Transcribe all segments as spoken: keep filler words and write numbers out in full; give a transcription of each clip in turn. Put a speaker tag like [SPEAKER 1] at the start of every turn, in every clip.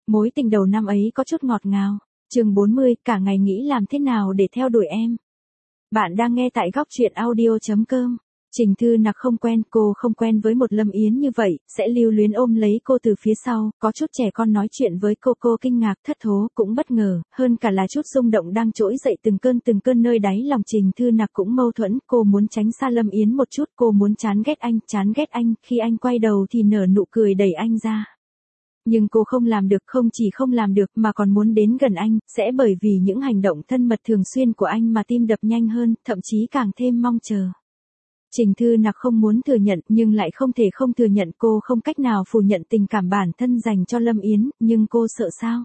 [SPEAKER 1] Mối tình đầu năm ấy có chút ngọt ngào. Chương bốn mươi, cả ngày nghĩ làm thế nào để theo đuổi em. Bạn đang nghe tại góc truyện audio chấm com. Trình Thư Nặc không quen, cô không quen với một Lâm Yến như vậy, sẽ lưu luyến ôm lấy cô từ phía sau, có chút trẻ con nói chuyện với cô, cô kinh ngạc, thất thố, cũng bất ngờ, hơn cả là chút rung động đang trỗi dậy từng cơn từng cơn nơi đáy lòng. Trình Thư Nặc cũng mâu thuẫn, cô muốn tránh xa Lâm Yến một chút, cô muốn chán ghét anh, chán ghét anh, khi anh quay đầu thì nở nụ cười đẩy anh ra. Nhưng cô không làm được, không chỉ không làm được mà còn muốn đến gần anh, sẽ bởi vì những hành động thân mật thường xuyên của anh mà tim đập nhanh hơn, thậm chí càng thêm mong chờ. Trình Thư Nặc không muốn thừa nhận nhưng lại không thể không thừa nhận, cô không cách nào phủ nhận tình cảm bản thân dành cho Lâm Yến, nhưng cô sợ sao?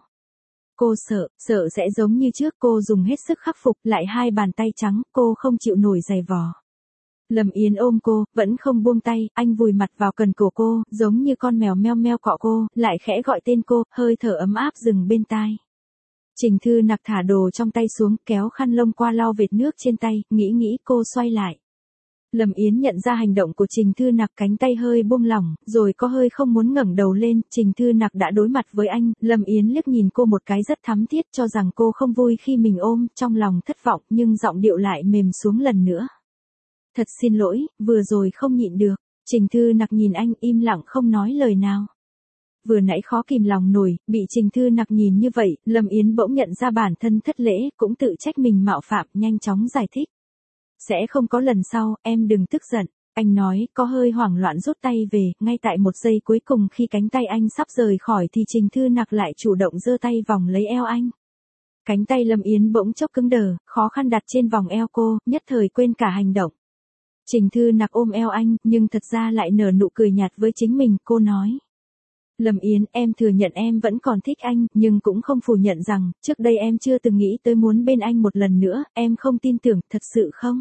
[SPEAKER 1] Cô sợ, sợ sẽ giống như trước, cô dùng hết sức khắc phục, lại hai bàn tay trắng, cô không chịu nổi giày vò. Lâm Yến ôm cô, vẫn không buông tay, anh vùi mặt vào cần cổ cô, giống như con mèo meo meo cọ cô, lại khẽ gọi tên cô, hơi thở ấm áp dừng bên tai. Trình Thư Nặc thả đồ trong tay xuống, kéo khăn lông qua lau vệt nước trên tay, nghĩ nghĩ cô xoay lại. Lâm Yến nhận ra hành động của Trình Thư Nặc, cánh tay hơi buông lỏng, rồi có hơi không muốn ngẩng đầu lên. Trình Thư Nặc đã đối mặt với anh, Lâm Yến liếc nhìn cô một cái rất thắm thiết, cho rằng cô không vui khi mình ôm, trong lòng thất vọng, nhưng giọng điệu lại mềm xuống lần nữa. Thật xin lỗi, vừa rồi không nhịn được. Trình Thư Nặc nhìn anh, im lặng không nói lời nào. Vừa nãy khó kìm lòng nổi, bị Trình Thư Nặc nhìn như vậy, Lâm Yến bỗng nhận ra bản thân thất lễ, cũng tự trách mình mạo phạm, nhanh chóng giải thích. Sẽ không có lần sau, em đừng tức giận. Anh nói, có hơi hoảng loạn rút tay về, ngay tại một giây cuối cùng khi cánh tay anh sắp rời khỏi thì Trình Thư Nặc lại chủ động giơ tay vòng lấy eo anh. Cánh tay Lâm Yến bỗng chốc cứng đờ, khó khăn đặt trên vòng eo cô, nhất thời quên cả hành động. Trình Thư Nặc ôm eo anh, nhưng thật ra lại nở nụ cười nhạt với chính mình, cô nói. Lâm Yến, em thừa nhận em vẫn còn thích anh, nhưng cũng không phủ nhận rằng, trước đây em chưa từng nghĩ tới muốn bên anh một lần nữa, em không tin tưởng, thật sự không?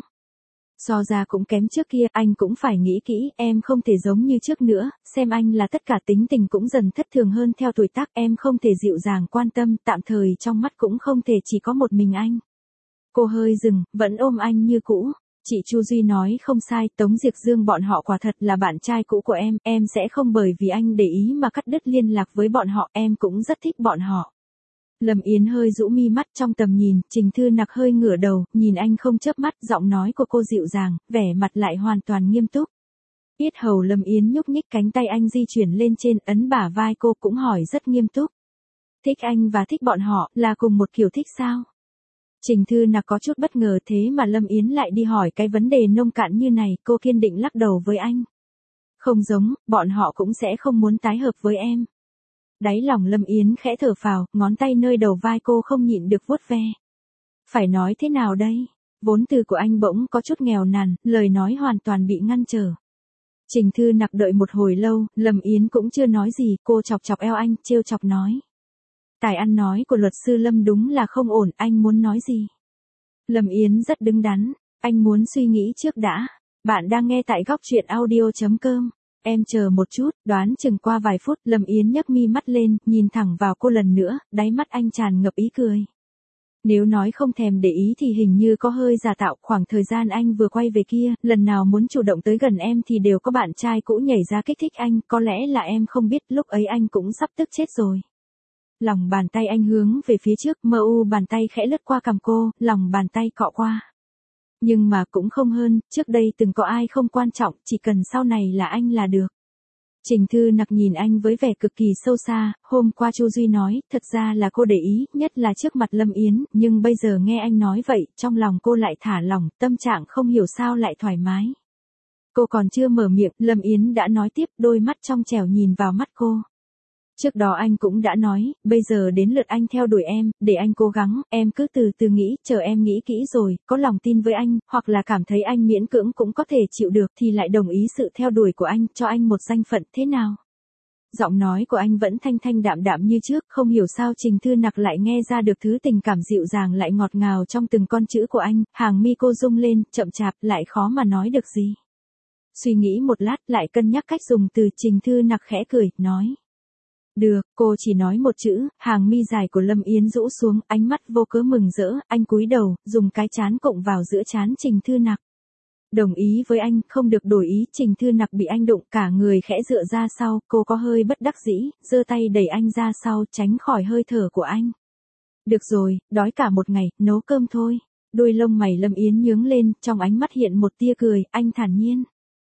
[SPEAKER 1] So ra cũng kém trước kia, anh cũng phải nghĩ kỹ, em không thể giống như trước nữa, xem anh là tất cả, tính tình cũng dần thất thường hơn theo tuổi tác, em không thể dịu dàng quan tâm, tạm thời trong mắt cũng không thể chỉ có một mình anh. Cô hơi dừng, vẫn ôm anh như cũ. Chị Chu Duy nói không sai, Tống Diệp Dương bọn họ quả thật là bạn trai cũ của em, em sẽ không bởi vì anh để ý mà cắt đứt liên lạc với bọn họ, em cũng rất thích bọn họ. Lâm Yến hơi rũ mi mắt trong tầm nhìn, Trình Thư Nặc hơi ngửa đầu, nhìn anh không chớp mắt, giọng nói của cô dịu dàng, vẻ mặt lại hoàn toàn nghiêm túc. Yết hầu Lâm Yến nhúc nhích, cánh tay anh di chuyển lên trên, ấn bả vai cô, cũng hỏi rất nghiêm túc. Thích anh và thích bọn họ, là cùng một kiểu thích sao? Trình Thư Nặc có chút bất ngờ, thế mà Lâm Yến lại đi hỏi cái vấn đề nông cạn như này, cô kiên định lắc đầu với anh. Không giống, bọn họ cũng sẽ không muốn tái hợp với em. Đáy lòng Lâm Yến khẽ thở phào, ngón tay nơi đầu vai cô không nhịn được vuốt ve. Phải nói thế nào đây? Vốn từ của anh bỗng có chút nghèo nàn, lời nói hoàn toàn bị ngăn trở. Trình Thư Nặc đợi một hồi lâu, Lâm Yến cũng chưa nói gì, cô chọc chọc eo anh, trêu chọc nói. Tài ăn nói của luật sư Lâm đúng là không ổn, anh muốn nói gì? Lâm Yến rất đứng đắn, anh muốn suy nghĩ trước đã. Bạn đang nghe tại góc truyện audio chấm com. Em chờ một chút, đoán chừng qua vài phút, Lâm Yến nhấc mi mắt lên, nhìn thẳng vào cô lần nữa, đáy mắt anh tràn ngập ý cười. Nếu nói không thèm để ý thì hình như có hơi giả tạo, khoảng thời gian anh vừa quay về kia, lần nào muốn chủ động tới gần em thì đều có bạn trai cũ nhảy ra kích thích anh, có lẽ là em không biết, lúc ấy anh cũng sắp tức chết rồi. Lòng bàn tay anh hướng về phía trước, mờ u bàn tay khẽ lướt qua cằm cô, lòng bàn tay cọ qua. Nhưng mà cũng không hơn, trước đây từng có ai không quan trọng, chỉ cần sau này là anh là được. Trình Thư Nặc nhìn anh với vẻ cực kỳ sâu xa, hôm qua Chu Duy nói, thật ra là cô để ý, nhất là trước mặt Lâm Yến, nhưng bây giờ nghe anh nói vậy, trong lòng cô lại thả lỏng, tâm trạng không hiểu sao lại thoải mái. Cô còn chưa mở miệng, Lâm Yến đã nói tiếp, đôi mắt trong trẻo nhìn vào mắt cô. Trước đó anh cũng đã nói, bây giờ đến lượt anh theo đuổi em, để anh cố gắng, em cứ từ từ nghĩ, chờ em nghĩ kỹ rồi, có lòng tin với anh, hoặc là cảm thấy anh miễn cưỡng cũng có thể chịu được thì lại đồng ý sự theo đuổi của anh, cho anh một danh phận, thế nào? Giọng nói của anh vẫn thanh thanh đạm đạm như trước, không hiểu sao Trình Thư Nặc lại nghe ra được thứ tình cảm dịu dàng lại ngọt ngào trong từng con chữ của anh, hàng mi cô rung lên, chậm chạp, lại khó mà nói được gì. Suy nghĩ một lát, lại cân nhắc cách dùng từ, Trình Thư Nặc khẽ cười, nói. Được, cô chỉ nói một chữ, hàng mi dài của Lâm Yến rũ xuống, ánh mắt vô cớ mừng rỡ, anh cúi đầu, dùng cái trán cộng vào giữa trán Trình Thư Nặc. Đồng ý với anh, không được đổi ý. Trình Thư Nặc bị anh đụng, cả người khẽ dựa ra sau, cô có hơi bất đắc dĩ, giơ tay đẩy anh ra sau, tránh khỏi hơi thở của anh. Được rồi, đói cả một ngày, nấu cơm thôi. Đôi lông mày Lâm Yến nhướng lên, trong ánh mắt hiện một tia cười, anh thản nhiên.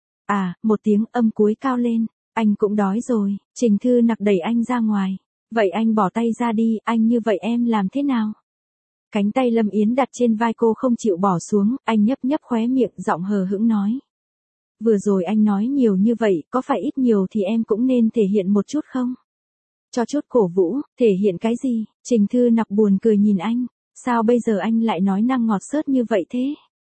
[SPEAKER 1] À, một tiếng âm cuối cao lên, anh cũng đói rồi. Trình Thư Nặc đẩy anh ra ngoài. Vậy anh bỏ tay ra đi, anh như vậy em làm thế nào? Cánh tay Lâm Yến đặt trên vai cô không chịu bỏ xuống, anh nhấp nhấp khóe miệng, giọng hờ hững nói. Vừa rồi anh nói nhiều như vậy, có phải ít nhiều thì em cũng nên thể hiện một chút không? Cho chút cổ vũ, thể hiện cái gì? Trình Thư Nặc buồn cười nhìn anh, sao bây giờ anh lại nói năng ngọt xớt như vậy thế?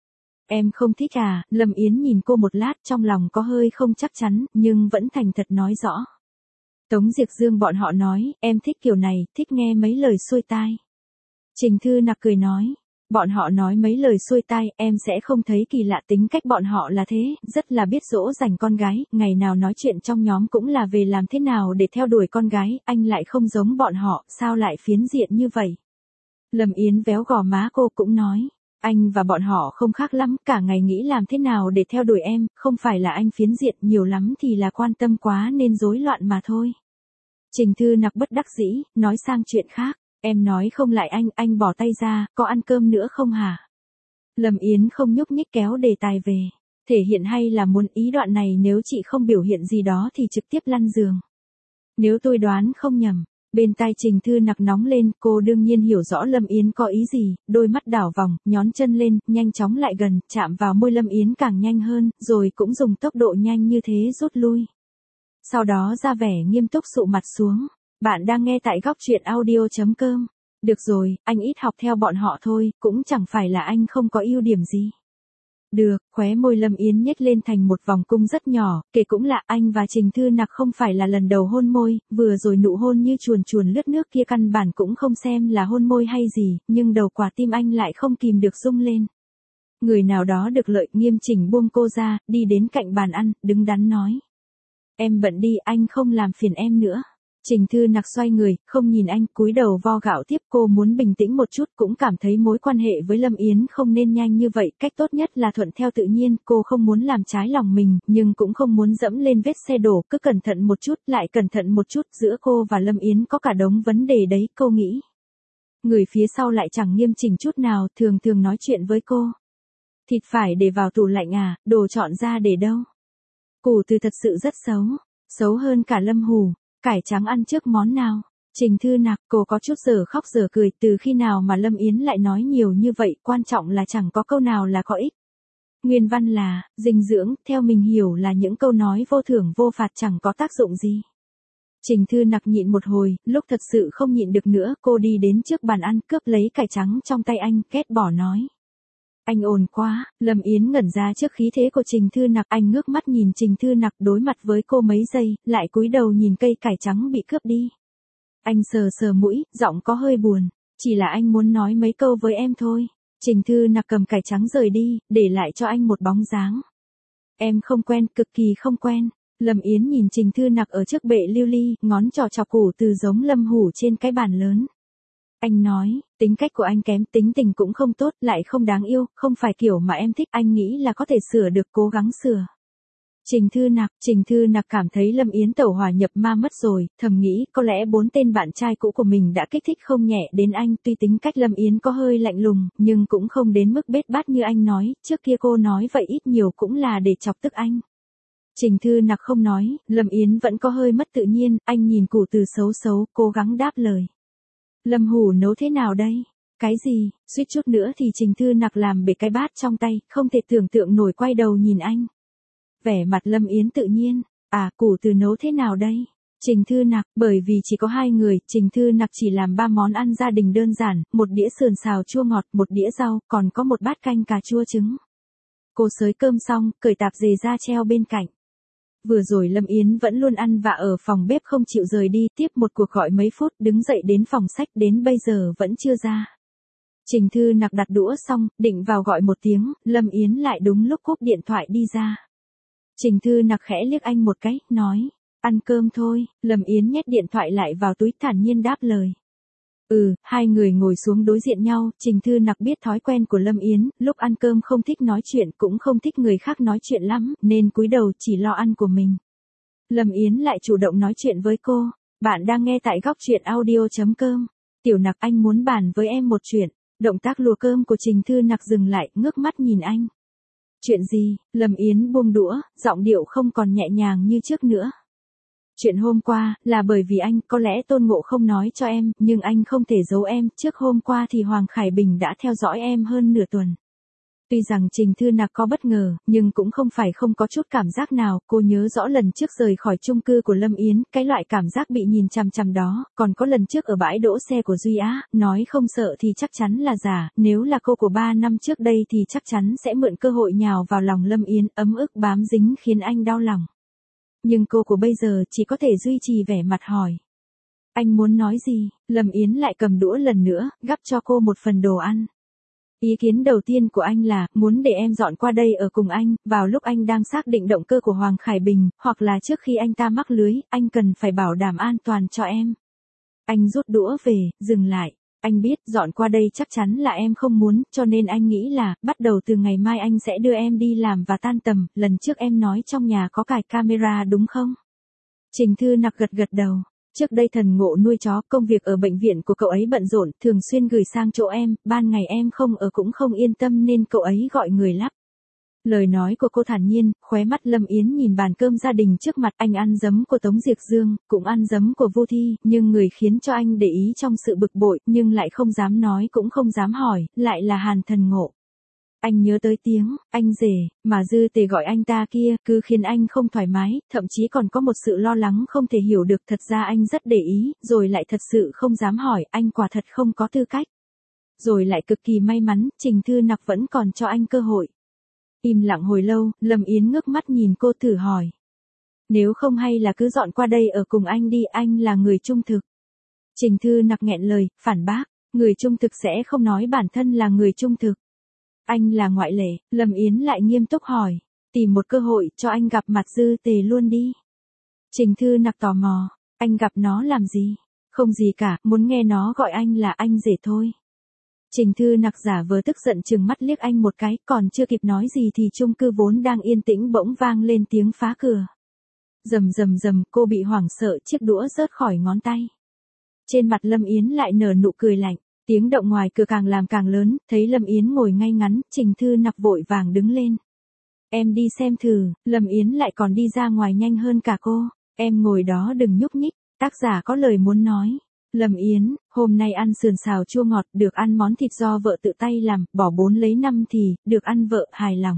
[SPEAKER 1] Em không thích à? Lâm Yến nhìn cô một lát, trong lòng có hơi không chắc chắn, nhưng vẫn thành thật nói rõ. Tống Diệp Dương bọn họ nói, em thích kiểu này, thích nghe mấy lời xuôi tai. Trình Thư Nặc cười nói, bọn họ nói mấy lời xuôi tai, em sẽ không thấy kỳ lạ, tính cách bọn họ là thế, rất là biết dỗ dành con gái, ngày nào nói chuyện trong nhóm cũng là về làm thế nào để theo đuổi con gái, anh lại không giống bọn họ, sao lại phiến diện như vậy? Lâm Yến véo gò má cô cũng nói, anh và bọn họ không khác lắm, cả ngày nghĩ làm thế nào để theo đuổi em, không phải là anh phiến diện, nhiều lắm thì là quan tâm quá nên rối loạn mà thôi. Trình Thư Nặc bất đắc dĩ, nói sang chuyện khác. Em nói không lại anh, anh bỏ tay ra, có ăn cơm nữa không hả? Lâm Yến không nhúc nhích kéo đề tài về. Thể hiện hay là muốn ý đoạn này, nếu chị không biểu hiện gì đó thì trực tiếp lăn giường. Nếu tôi đoán không nhầm, bên tai Trình Thư Nặc nóng lên, cô đương nhiên hiểu rõ Lâm Yến có ý gì, đôi mắt đảo vòng, nhón chân lên, nhanh chóng lại gần, chạm vào môi Lâm Yến càng nhanh hơn, rồi cũng dùng tốc độ nhanh như thế rút lui. Sau đó ra vẻ nghiêm túc sụ mặt xuống. Bạn đang nghe tại góc truyện audio chấm com. Được rồi, anh ít học theo bọn họ thôi, cũng chẳng phải là anh không có ưu điểm gì. Được, khóe môi Lâm Yến nhếch lên thành một vòng cung rất nhỏ, kể cũng lạ, anh và Trình Thư Nặc không phải là lần đầu hôn môi, vừa rồi nụ hôn như chuồn chuồn lướt nước kia căn bản cũng không xem là hôn môi hay gì, nhưng đầu quả tim anh lại không kìm được rung lên. Người nào đó được lợi, nghiêm chỉnh buông cô ra, đi đến cạnh bàn ăn, đứng đắn nói. Em bận đi, anh không làm phiền em nữa. Trình Thư Nặc xoay người, không nhìn anh, cúi đầu vo gạo tiếp. Cô muốn bình tĩnh một chút, cũng cảm thấy mối quan hệ với Lâm Yến không nên nhanh như vậy, cách tốt nhất là thuận theo tự nhiên, cô không muốn làm trái lòng mình, nhưng cũng không muốn dẫm lên vết xe đổ, cứ cẩn thận một chút, lại cẩn thận một chút, giữa cô và Lâm Yến có cả đống vấn đề đấy, cô nghĩ. Người phía sau lại chẳng nghiêm chỉnh chút nào, thường thường nói chuyện với cô. Thịt phải để vào tủ lạnh à, đồ chọn ra để đâu? Củ từ thật sự rất xấu, xấu hơn cả Lâm Hủ. Cải trắng ăn trước món nào? Trình Thư Nặc, cô có chút giờ khóc giờ cười, từ khi nào mà Lâm Yến lại nói nhiều như vậy, quan trọng là chẳng có câu nào là có ích. Nguyên văn là, dinh dưỡng, theo mình hiểu là những câu nói vô thưởng vô phạt chẳng có tác dụng gì. Trình Thư Nặc nhịn một hồi, lúc thật sự không nhịn được nữa, cô đi đến trước bàn ăn, cướp lấy cải trắng trong tay anh, ghét bỏ nói. Anh ồn quá. Lâm Yến ngẩn ra trước khí thế của Trình Thư Nặc, anh ngước mắt nhìn Trình Thư Nặc, đối mặt với cô mấy giây, lại cúi đầu nhìn cây cải trắng bị cướp đi. Anh sờ sờ mũi, giọng có hơi buồn, chỉ là anh muốn nói mấy câu với em thôi. Trình Thư Nặc cầm cải trắng rời đi, để lại cho anh một bóng dáng. Em không quen, cực kỳ không quen. Lâm Yến nhìn Trình Thư Nặc ở trước bệ lưu ly, ngón trỏ chọc củ từ giống Lâm Hủ trên cái bàn lớn. Anh nói, tính cách của anh kém, tính tình cũng không tốt, lại không đáng yêu, không phải kiểu mà em thích, anh nghĩ là có thể sửa được, cố gắng sửa. Trình Thư Nặc, Trình Thư Nặc cảm thấy Lâm Yến tẩu hỏa nhập ma mất rồi, thầm nghĩ, có lẽ bốn tên bạn trai cũ của mình đã kích thích không nhẹ đến anh, tuy tính cách Lâm Yến có hơi lạnh lùng, nhưng cũng không đến mức bết bát như anh nói, trước kia cô nói vậy ít nhiều cũng là để chọc tức anh. Trình Thư Nặc không nói, Lâm Yến vẫn có hơi mất tự nhiên, anh nhìn củ từ xấu xấu, cố gắng đáp lời. Lâm Hủ nấu thế nào đây? Cái gì? Suýt chút nữa thì Trình Thư Nặc làm bể cái bát trong tay, không thể tưởng tượng nổi, quay đầu nhìn anh. Vẻ mặt Lâm Yến tự nhiên, à, củ từ nấu thế nào đây? Trình Thư Nặc, bởi vì chỉ có hai người, Trình Thư Nặc chỉ làm ba món ăn gia đình đơn giản, một đĩa sườn xào chua ngọt, một đĩa rau, còn có một bát canh cà chua trứng. Cô xới cơm xong, cởi tạp dề ra treo bên cạnh. Vừa rồi Lâm Yến vẫn luôn ăn vạ ở phòng bếp không chịu rời đi, tiếp một cuộc gọi mấy phút, đứng dậy đến phòng sách, đến bây giờ vẫn chưa ra. Trình Thư Nặc đặt đũa xong, định vào gọi một tiếng, Lâm Yến lại đúng lúc cúp điện thoại đi ra. Trình Thư Nặc khẽ liếc anh một cái, nói, ăn cơm thôi. Lâm Yến nhét điện thoại lại vào túi, thản nhiên đáp lời. Ừ, hai người ngồi xuống đối diện nhau, Trình Thư Nặc biết thói quen của Lâm Yến, lúc ăn cơm không thích nói chuyện cũng không thích người khác nói chuyện lắm, nên cúi đầu chỉ lo ăn của mình. Lâm Yến lại chủ động nói chuyện với cô, bạn đang nghe tại góc chuyện audio.com. Tiểu Nặc, anh muốn bàn với em một chuyện. Động tác lùa cơm của Trình Thư Nặc dừng lại, ngước mắt nhìn anh. Chuyện gì? Lâm Yến buông đũa, giọng điệu không còn nhẹ nhàng như trước nữa. Chuyện hôm qua, là bởi vì anh, có lẽ Tôn Ngộ không nói cho em, nhưng anh không thể giấu em, trước hôm qua thì Hoàng Khải Bình đã theo dõi em hơn nửa tuần. Tuy rằng Trình Thư Nặc có bất ngờ, nhưng cũng không phải không có chút cảm giác nào, cô nhớ rõ lần trước rời khỏi chung cư của Lâm Yến, cái loại cảm giác bị nhìn chằm chằm đó, còn có lần trước ở bãi đỗ xe của Duy Á, nói không sợ thì chắc chắn là giả, nếu là cô của ba năm trước đây thì chắc chắn sẽ mượn cơ hội nhào vào lòng Lâm Yến, ấm ức bám dính khiến anh đau lòng. Nhưng cô của bây giờ chỉ có thể duy trì vẻ mặt hỏi. Anh muốn nói gì? Lâm Yến lại cầm đũa lần nữa, gắp cho cô một phần đồ ăn. Ý kiến đầu tiên của anh là, muốn để em dọn qua đây ở cùng anh, vào lúc anh đang xác định động cơ của Hoàng Khải Bình, hoặc là trước khi anh ta mắc lưới, anh cần phải bảo đảm an toàn cho em. Anh rút đũa về, dừng lại. Anh biết, dọn qua đây chắc chắn là em không muốn, cho nên anh nghĩ là, bắt đầu từ ngày mai anh sẽ đưa em đi làm và tan tầm, lần trước em nói trong nhà có cài camera đúng không? Trình Thư Nặc gật gật đầu. Trước đây Thần Ngộ nuôi chó, công việc ở bệnh viện của cậu ấy bận rộn, thường xuyên gửi sang chỗ em, ban ngày em không ở cũng không yên tâm nên cậu ấy gọi người lắp. Lời nói của cô thản nhiên, khóe mắt Lâm Yến nhìn bàn cơm gia đình trước mặt, anh ăn giấm của Tống Diệc Dương, cũng ăn giấm của Vu Thi, nhưng người khiến cho anh để ý trong sự bực bội, nhưng lại không dám nói cũng không dám hỏi, lại là Hàn Thần Ngộ. Anh nhớ tới tiếng, anh rể, mà Dư Tề gọi anh ta kia, cứ khiến anh không thoải mái, thậm chí còn có một sự lo lắng không thể hiểu được, thật ra anh rất để ý, rồi lại thật sự không dám hỏi, anh quả thật không có tư cách. Rồi lại cực kỳ may mắn, Trình Thư Nặc vẫn còn cho anh cơ hội. Im lặng hồi lâu, Lâm Yến ngước mắt nhìn cô thử hỏi. Nếu không hay là cứ dọn qua đây ở cùng anh đi, anh là người trung thực. Trình Thư Nặc nghẹn lời, phản bác, người trung thực sẽ không nói bản thân là người trung thực. Anh là ngoại lệ, Lâm Yến lại nghiêm túc hỏi, tìm một cơ hội cho anh gặp mặt Dư Tề luôn đi. Trình Thư Nặc tò mò, anh gặp nó làm gì? Không gì cả, muốn nghe nó gọi anh là anh rể thôi. Trình Thư Nặc giả vờ tức giận trừng mắt liếc anh một cái, còn chưa kịp nói gì thì chung cư vốn đang yên tĩnh bỗng vang lên tiếng phá cửa. Rầm rầm rầm, cô bị hoảng sợ, chiếc đũa rớt khỏi ngón tay. Trên mặt Lâm Yến lại nở nụ cười lạnh. Tiếng động ngoài cửa càng làm càng lớn, thấy Lâm Yến ngồi ngay ngắn, Trình Thư Nặc vội vàng đứng lên. Em đi xem thử, Lâm Yến lại còn đi ra ngoài nhanh hơn cả cô. Em ngồi đó đừng nhúc nhích, tác giả có lời muốn nói. Lâm Yến, hôm nay ăn sườn xào chua ngọt, được ăn món thịt do vợ tự tay làm, bỏ bốn lấy năm thì, được ăn vợ hài lòng.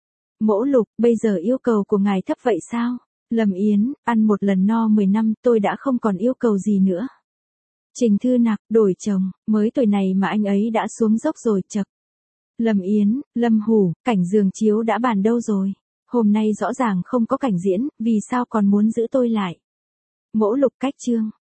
[SPEAKER 1] Mỗ Lục, bây giờ yêu cầu của ngài thấp vậy sao? Lâm Yến, ăn một lần no mười năm, tôi đã không còn yêu cầu gì nữa. Trình Thư Nặc, đổi chồng, mới tuổi này mà anh ấy đã xuống dốc rồi, chậc. Lâm Yến, Lâm Hủ, cảnh giường chiếu đã bàn đâu rồi? Hôm nay rõ ràng không có cảnh diễn, vì sao còn muốn giữ tôi lại? Mỗ Lục cách chương.